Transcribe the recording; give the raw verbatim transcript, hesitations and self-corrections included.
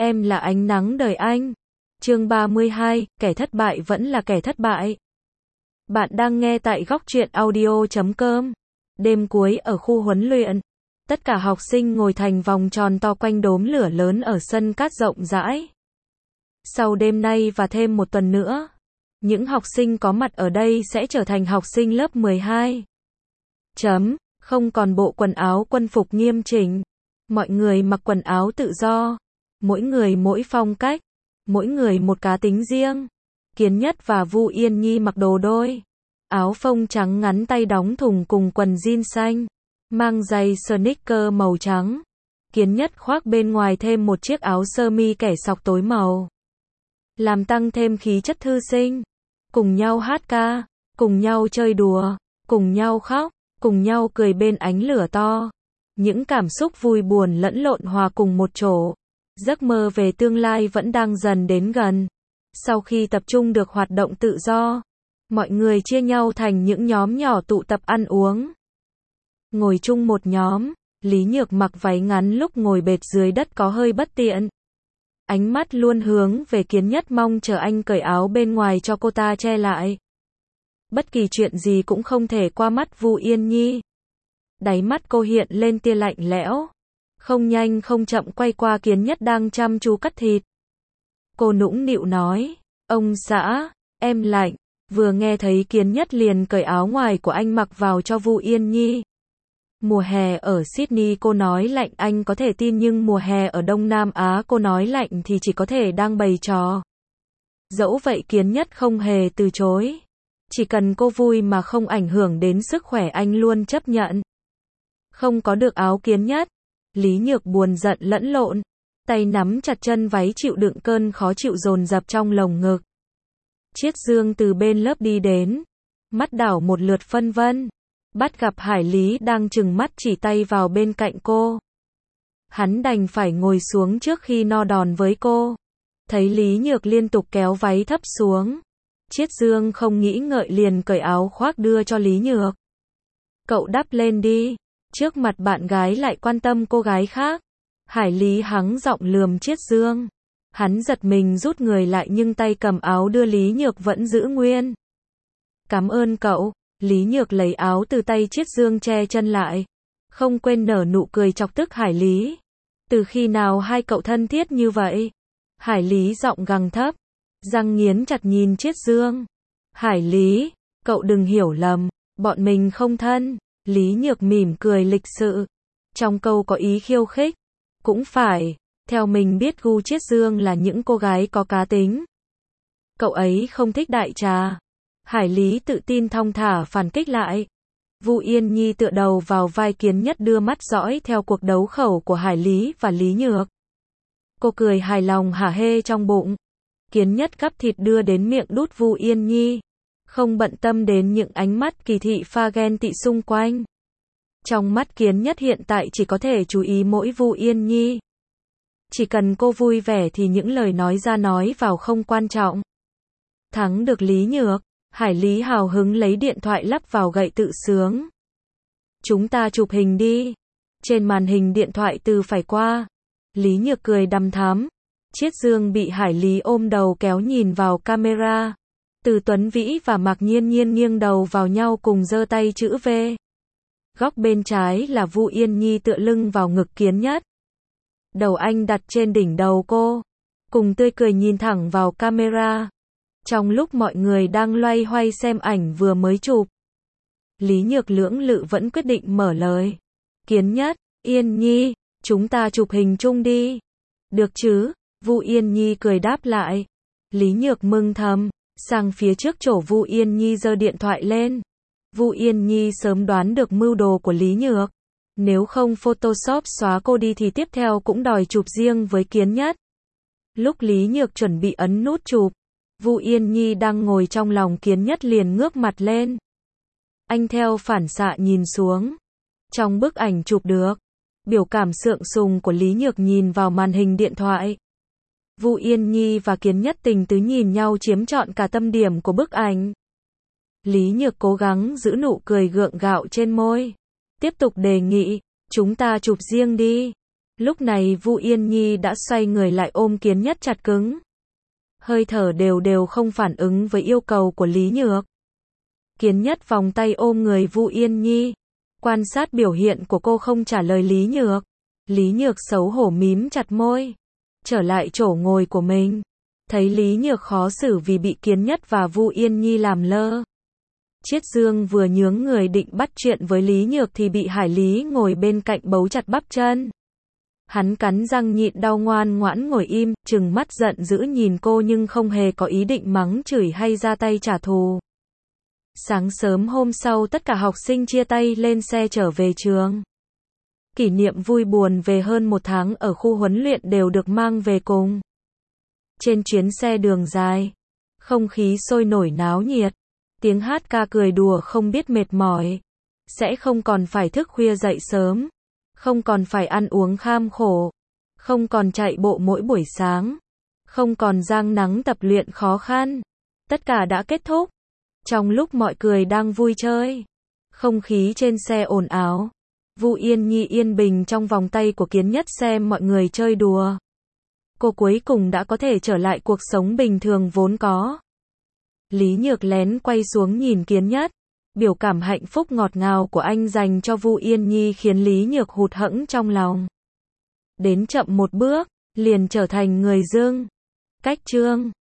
Em là ánh nắng đời anh. Chương ba mươi hai, kẻ thất bại vẫn là kẻ thất bại. Bạn đang nghe tại góc truyện audio chấm com. Đêm cuối ở khu huấn luyện. Tất cả học sinh ngồi thành vòng tròn to quanh đốm lửa lớn ở sân cát rộng rãi. Sau đêm nay và thêm một tuần nữa, những học sinh có mặt ở đây sẽ trở thành học sinh lớp mười hai. Chấm, không còn bộ quần áo quân phục nghiêm chỉnh. Mọi người mặc quần áo tự do. Mỗi người mỗi phong cách. Mỗi người một cá tính riêng. Kiến Nhất và Vu Yên Nhi mặc đồ đôi. Áo phông trắng ngắn tay đóng thùng cùng quần jean xanh. Mang giày sneaker màu trắng. Kiến Nhất khoác bên ngoài thêm một chiếc áo sơ mi kẻ sọc tối màu. Làm tăng thêm khí chất thư sinh. Cùng nhau hát ca. Cùng nhau chơi đùa. Cùng nhau khóc. Cùng nhau cười bên ánh lửa to. Những cảm xúc vui buồn lẫn lộn hòa cùng một chỗ. Giấc mơ về tương lai vẫn đang dần đến gần. Sau khi tập trung được hoạt động tự do, mọi người chia nhau thành những nhóm nhỏ tụ tập ăn uống. Ngồi chung một nhóm, Lý Nhược mặc váy ngắn lúc ngồi bệt dưới đất có hơi bất tiện. Ánh mắt luôn hướng về Kiến Nhất mong chờ anh cởi áo bên ngoài cho cô ta che lại. Bất kỳ chuyện gì cũng không thể qua mắt Vu Yên Nhi. Đáy mắt cô hiện lên tia lạnh lẽo. Không nhanh không chậm quay qua Kiến Nhất đang chăm chú cắt thịt. Cô nũng nịu nói, ông xã, em lạnh. Vừa nghe thấy Kiến Nhất liền cởi áo ngoài của anh mặc vào cho Vu Yên Nhi. Mùa hè ở Sydney cô nói lạnh anh có thể tin, nhưng mùa hè ở Đông Nam Á cô nói lạnh thì chỉ có thể đang bày trò. Dẫu vậy Kiến Nhất không hề từ chối. Chỉ cần cô vui mà không ảnh hưởng đến sức khỏe anh luôn chấp nhận. Không có được áo Kiến Nhất, Lý Nhược buồn giận lẫn lộn, tay nắm chặt chân váy chịu đựng cơn khó chịu dồn dập trong lồng ngực. Chiết Dương từ bên lớp đi đến, mắt đảo một lượt phân vân, bắt gặp Hải Lý đang trừng mắt chỉ tay vào bên cạnh cô. Hắn đành phải ngồi xuống trước khi no đòn với cô. Thấy Lý Nhược liên tục kéo váy thấp xuống, Chiết Dương không nghĩ ngợi liền cởi áo khoác đưa cho Lý Nhược. Cậu đắp lên đi. Trước mặt bạn gái lại quan tâm cô gái khác. Hải Lý hắng giọng lườm Chiết Dương. Hắn giật mình rút người lại nhưng tay cầm áo đưa Lý Nhược vẫn giữ nguyên. Cảm ơn cậu. Lý Nhược lấy áo từ tay Chiết Dương che chân lại. Không quên nở nụ cười chọc tức Hải Lý. Từ khi nào hai cậu thân thiết như vậy? Hải Lý giọng gằn thấp. Răng nghiến chặt nhìn Chiết Dương. Hải Lý, cậu đừng hiểu lầm. Bọn mình không thân. Lý Nhược mỉm cười lịch sự. Trong câu có ý khiêu khích. Cũng phải, theo mình biết gu Chiết Dương là những cô gái có cá tính. Cậu ấy không thích đại trà. Hải Lý tự tin thong thả phản kích lại. Vu Yên Nhi tựa đầu vào vai Kiến Nhất đưa mắt dõi theo cuộc đấu khẩu của Hải Lý và Lý Nhược. Cô cười hài lòng hả hê trong bụng. Kiến Nhất gắp thịt đưa đến miệng đút Vu Yên Nhi. Không bận tâm đến những ánh mắt kỳ thị pha ghen tị xung quanh. Trong mắt Kiến Nhất hiện tại chỉ có thể chú ý mỗi Vu Yên Nhi. Chỉ cần cô vui vẻ thì những lời nói ra nói vào không quan trọng. Thắng được Lý Nhược, Hải Lý hào hứng lấy điện thoại lắp vào gậy tự sướng. Chúng ta chụp hình đi. Trên màn hình điện thoại từ phải qua. Lý Nhược cười đăm thắm. Chiết Dương bị Hải Lý ôm đầu kéo nhìn vào camera. Từ Tuấn Vĩ và Mạc Nhiên Nhiên nghiêng đầu vào nhau cùng giơ tay chữ V. Góc bên trái là Vu Yên Nhi tựa lưng vào ngực Kiến Nhất. Đầu anh đặt trên đỉnh đầu cô. Cùng tươi cười nhìn thẳng vào camera. Trong lúc mọi người đang loay hoay xem ảnh vừa mới chụp, Lý Nhược lưỡng lự vẫn quyết định mở lời. Kiến Nhất, Yên Nhi, chúng ta chụp hình chung đi. Được chứ? Vu Yên Nhi cười đáp lại. Lý Nhược mừng thầm. Sang phía trước chỗ Vu Yên Nhi giơ điện thoại lên. Vu Yên Nhi sớm đoán được mưu đồ của Lý Nhược. Nếu không Photoshop xóa cô đi thì tiếp theo cũng đòi chụp riêng với Kiến Nhất. Lúc Lý Nhược chuẩn bị ấn nút chụp, Vu Yên Nhi đang ngồi trong lòng Kiến Nhất liền ngước mặt lên. Anh theo phản xạ nhìn xuống. Trong bức ảnh chụp được, biểu cảm sượng sùng của Lý Nhược nhìn vào màn hình điện thoại. Vu Yên Nhi và Kiến Nhất tình tứ nhìn nhau chiếm trọn cả tâm điểm của bức ảnh. Lý Nhược cố gắng giữ nụ cười gượng gạo trên môi. Tiếp tục đề nghị, chúng ta chụp riêng đi. Lúc này Vu Yên Nhi đã xoay người lại ôm Kiến Nhất chặt cứng. Hơi thở đều đều không phản ứng với yêu cầu của Lý Nhược. Kiến Nhất vòng tay ôm người Vu Yên Nhi. Quan sát biểu hiện của cô không trả lời Lý Nhược. Lý Nhược xấu hổ mím chặt môi. Trở lại chỗ ngồi của mình. Thấy Lý Nhược khó xử vì bị Kiến Nhất và Vu Yên Nhi làm lơ. Chiết Dương vừa nhướng người định bắt chuyện với Lý Nhược thì bị Hải Lý ngồi bên cạnh bấu chặt bắp chân. Hắn cắn răng nhịn đau ngoan ngoãn ngồi im, trừng mắt giận dữ nhìn cô nhưng không hề có ý định mắng chửi hay ra tay trả thù. Sáng sớm hôm sau tất cả học sinh chia tay lên xe trở về trường. Kỷ niệm vui buồn về hơn một tháng ở khu huấn luyện đều được mang về cùng. Trên chuyến xe đường dài, không khí sôi nổi náo nhiệt, tiếng hát ca cười đùa không biết mệt mỏi. Sẽ không còn phải thức khuya dậy sớm, không còn phải ăn uống kham khổ, không còn chạy bộ mỗi buổi sáng, không còn giang nắng tập luyện khó khăn. Tất cả đã kết thúc. Trong lúc mọi người đang vui chơi, không khí trên xe ồn ào. Vu Yên Nhi yên bình trong vòng tay của Kiến Nhất xem mọi người chơi đùa. Cô cuối cùng đã có thể trở lại cuộc sống bình thường vốn có. Lý Nhược lén quay xuống nhìn Kiến Nhất. Biểu cảm hạnh phúc ngọt ngào của anh dành cho Vu Yên Nhi khiến Lý Nhược hụt hẫng trong lòng. Đến chậm một bước, liền trở thành người dưng. Cách chương